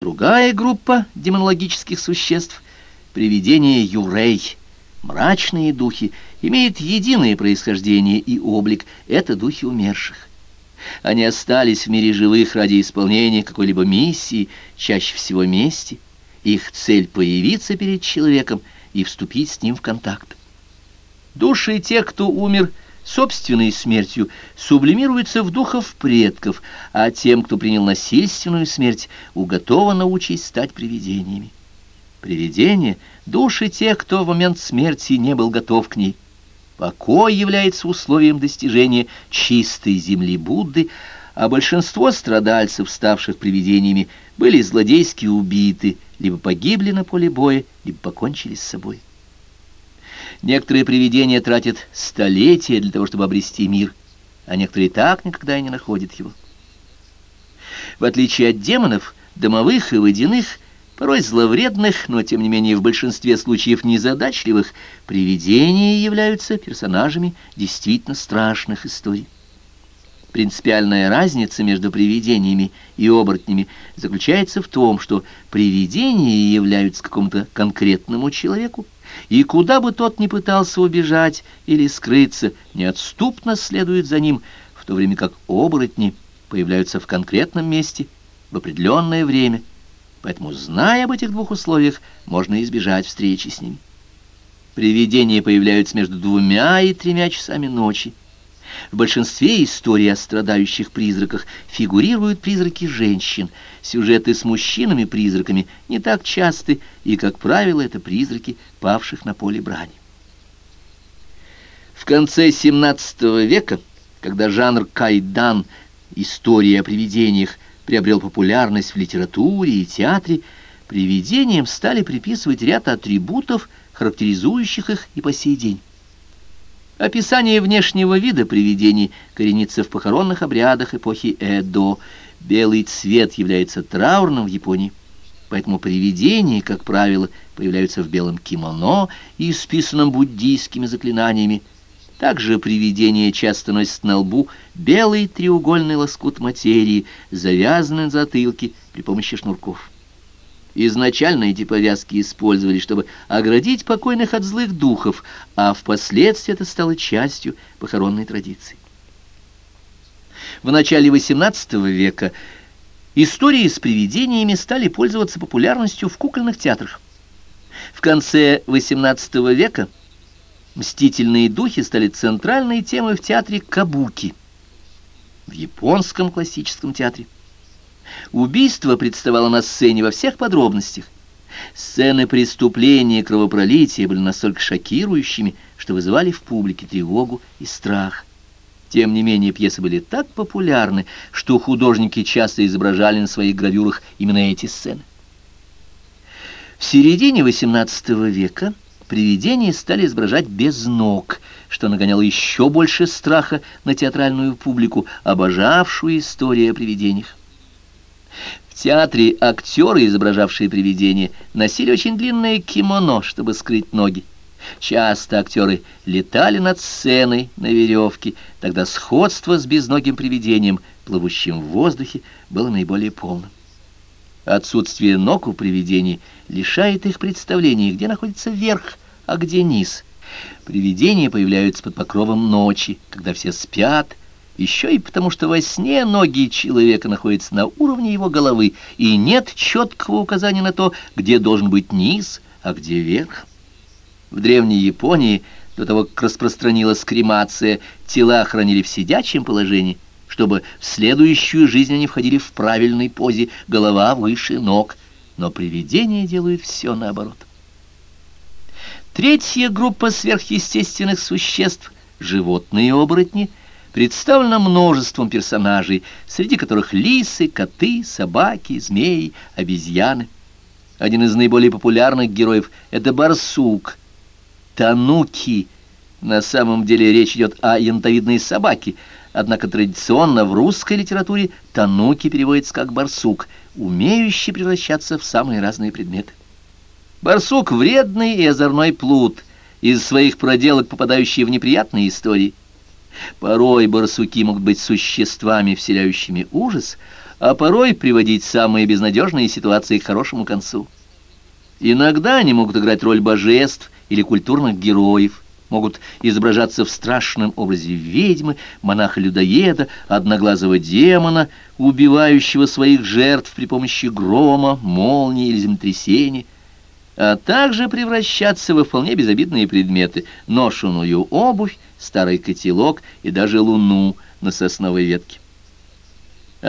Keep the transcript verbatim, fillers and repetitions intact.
Другая группа демонологических существ — привидения юрей, мрачные духи, имеют единое происхождение и облик — это духи умерших. Они остались в мире живых ради исполнения какой-либо миссии, чаще всего мести. Их цель — появиться перед человеком и вступить с ним в контакт. Души тех, кто умер собственной смертью, сублимируются в духов предков, а тем, кто принял насильственную смерть, уготована участь стать привидениями. Привидения — души тех, кто в момент смерти не был готов к ней. Покой является условием достижения чистой земли Будды, а большинство страдальцев, ставших привидениями, были злодейски убиты, либо погибли на поле боя, либо покончили с собой. Некоторые привидения тратят столетия для того, чтобы обрести мир, а некоторые так никогда и не находят его. В отличие от демонов, домовых и водяных, порой зловредных, но тем не менее в большинстве случаев незадачливых, привидения являются персонажами действительно страшных историй. Принципиальная разница между привидениями и оборотнями заключается в том, что привидения являются какому-то конкретному человеку, и куда бы тот ни пытался убежать или скрыться, неотступно следует за ним, в то время как оборотни появляются в конкретном месте в определенное время. Поэтому, зная об этих двух условиях, можно избежать встречи с ними. Привидения появляются между двумя и тремя часами ночи. В большинстве историй о страдающих призраках фигурируют призраки женщин. Сюжеты с мужчинами-призраками не так часты, и, как правило, это призраки павших на поле брани. В конце семнадцатого века, когда жанр кайдан, история о привидениях, приобрел популярность в литературе и театре, привидениям стали приписывать ряд атрибутов, характеризующих их и по сей день. Описание внешнего вида привидений коренится в похоронных обрядах эпохи Эдо. Белый цвет является траурным в Японии, поэтому привидения, как правило, появляются в белом кимоно, исписанном буддийскими заклинаниями. Также привидения часто носят на лбу белый треугольный лоскут материи, завязанный на затылке при помощи шнурков. Изначально эти повязки использовали, чтобы оградить покойных от злых духов, а впоследствии это стало частью похоронной традиции. В начале восемнадцатого века истории с привидениями стали пользоваться популярностью в кукольных театрах. В конце восемнадцатого века мстительные духи стали центральной темой в театре кабуки, в японском классическом театре. Убийство представало на сцене во всех подробностях. Сцены преступления и кровопролития были настолько шокирующими, что вызывали в публике тревогу и страх. Тем не менее, пьесы были так популярны, что художники часто изображали на своих гравюрах именно эти сцены. В середине восемнадцатого века привидения стали изображать без ног, что нагоняло еще больше страха на театральную публику, обожавшую истории о привидениях. В театре актеры, изображавшие привидения, носили очень длинное кимоно, чтобы скрыть ноги. Часто актеры летали над сценой на веревке, тогда сходство с безногим привидением, плывущим в воздухе, было наиболее полным. Отсутствие ног у привидений лишает их представления, где находится верх, а где низ. Привидения появляются под покровом ночи, когда все спят, еще и потому, что во сне ноги человека находятся на уровне его головы, и нет четкого указания на то, где должен быть низ, а где верх. В древней Японии, до того, как распространилась кремация, тела хранили в сидячем положении, чтобы в следующую жизнь они входили в правильной позе, голова выше ног. Но привидения делают все наоборот. Третья группа сверхъестественных существ — животные-оборотни — представлена множеством персонажей, среди которых лисы, коты, собаки, змеи, обезьяны. Один из наиболее популярных героев — это барсук, тануки. На самом деле речь идет о янтовидной собаке, однако традиционно в русской литературе тануки переводится как барсук, умеющий превращаться в самые разные предметы. Барсук — вредный и озорной плут, из своих проделок попадающий в неприятные истории. Порой барсуки могут быть существами, вселяющими ужас, а порой приводить самые безнадежные ситуации к хорошему концу. Иногда они могут играть роль божеств или культурных героев, могут изображаться в страшном образе ведьмы, монаха-людоеда, одноглазого демона, убивающего своих жертв при помощи грома, молнии или землетрясения, а также превращаться во вполне безобидные предметы: ношеную обувь, старый котелок и даже луну на сосновой ветке.